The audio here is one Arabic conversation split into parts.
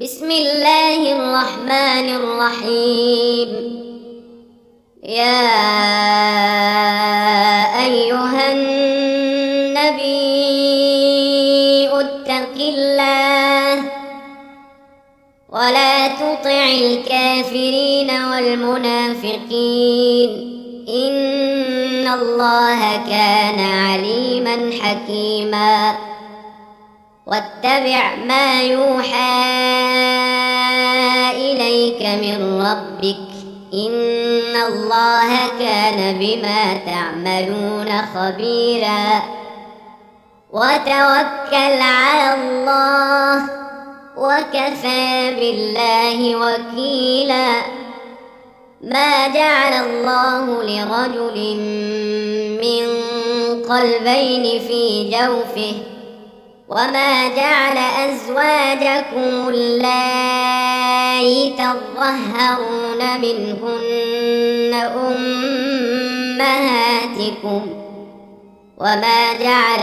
بسم الله الرحمن الرحيم. يا أيها النبي اتق الله ولا تطع الكافرين والمنافقين إن الله كان عليما حكيما. واتبع ما يوحى إليك من ربك إن الله كان بما تعملون خبيرا. وتوكل على الله وكفى بالله وكيلا. ما جعل الله لرجل من قلبين في جوفه وما جعل أزواجكم اللائي تظهرون منهن أمهاتكم وما جعل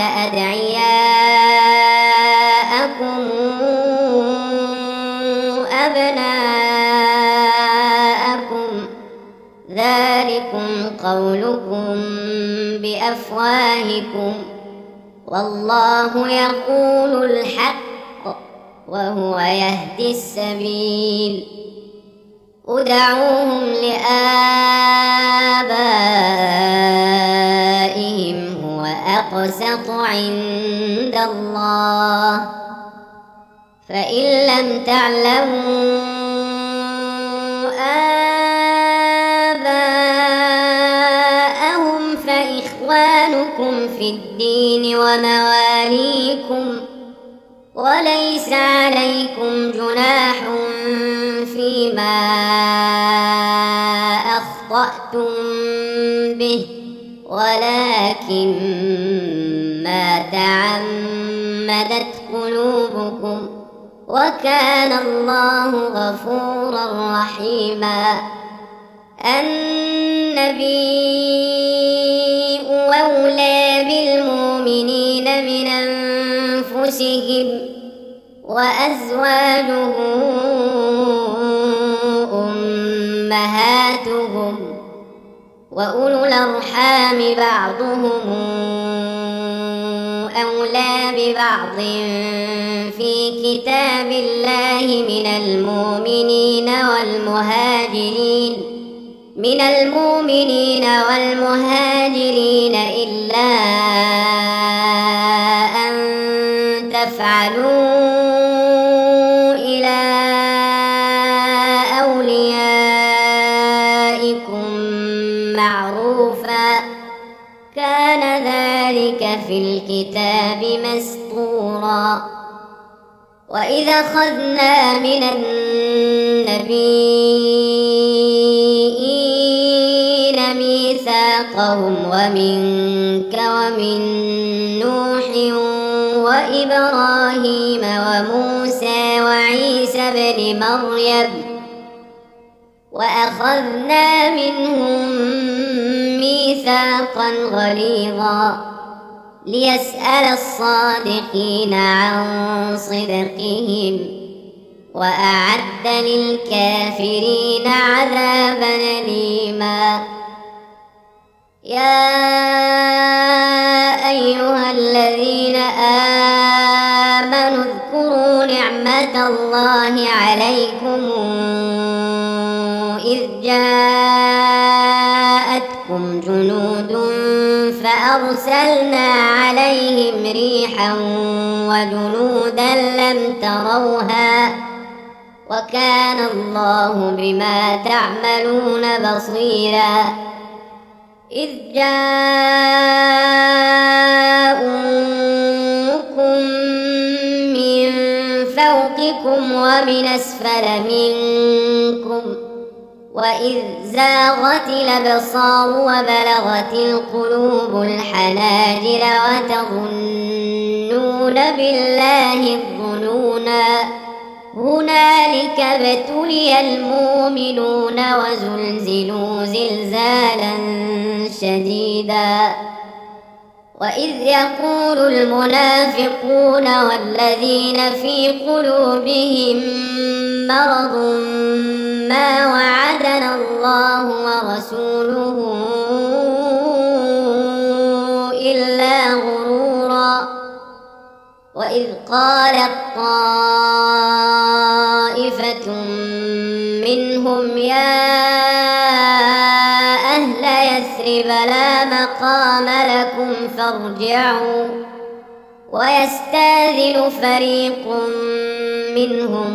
أدعياءكم أبناءكم ذلكم قولكم بأفواهكم والله يقول الحق وهو يهدي السبيل. ادعوهم لآبائهم هو أقسط عند الله فإن لم تعلموا آباءهم فإخوانكم في الدين ومواليكم وليس عليكم جناح فيما أخطأتم به ولكن ما تعمدت قلوبكم وكان الله غفورا رحيما. النبي أولى بالمؤمنين من أنفسهم وأزواجه أمهاتهم وأولو الأرحام بعضهم أولى ببعض في كتاب الله من المؤمنين والمهاجرين إلا أن تفعلوا إلى أوليائكم معروفا كان ذلك في الكتاب مسطورا. وإذا أخذنا من النبيين ميثاقهم ومنك ومن نوح وإبراهيم وموسى وعيسى بن مريم وأخذنا منهم ميثاقا غليظا ليسأل الصادقين عن صدقهم وأعد للكافرين عذابا أليما. يا أيها الذين آمنوا اذكروا نعمة الله عليكم إذ جاءتكم جنود فأرسلنا عليهم ريحا وجنودا لم تروها وكان الله بما تعملون بصيرا. إذ جاءوكم من فوقكم ومن أسفل منكم وإذ زاغت الأبصار وبلغت القلوب الحناجر وتظنون بالله الظنونا هنالك ابتلي المؤمنون وزلزلوا زلزالا شديدا وإذ يقول المنافقون والذين في قلوبهم مرض ما وعدنا الله ورسوله إلا غرورا وإذ قالت طائفة منهم يا أهل يثرب لا مقام لكم فارجعوا ويستاذن فريق منهم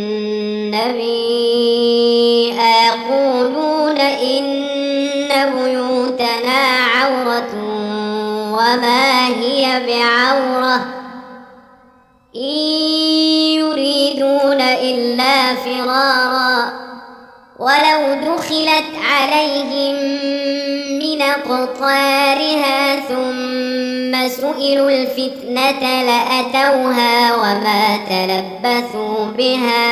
النبي أيقولون إن بيوتنا عورة وما هي بعورة إن يريدون إلا فرارا ولو دخلت عليهم من أقطارها ثم سئلوا الفتنة لأتوها وما تلبثوا بها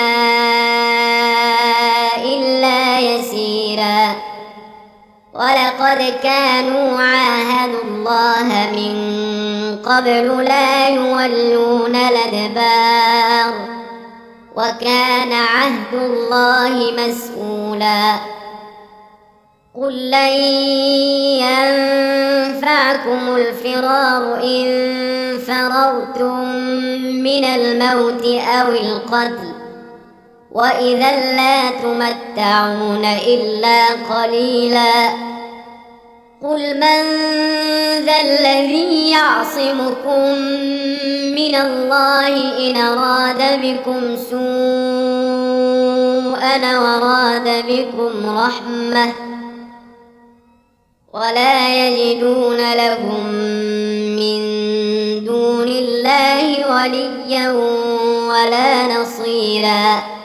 إلا يسيرا ولقد كانوا عاهدوا الله من قبل لا يولون الأدبار وكان عهد الله مسؤولا قل لن ينفعكم الفرار إن فررتم من الموت أو القتل وإذا لا تمتعون إلا قليلا قل من ذا الذي يعصمكم من الله إن أراد بكم سوءا وراد بكم رحمة ولا يجدون لهم من دون الله وليا ولا نصيرا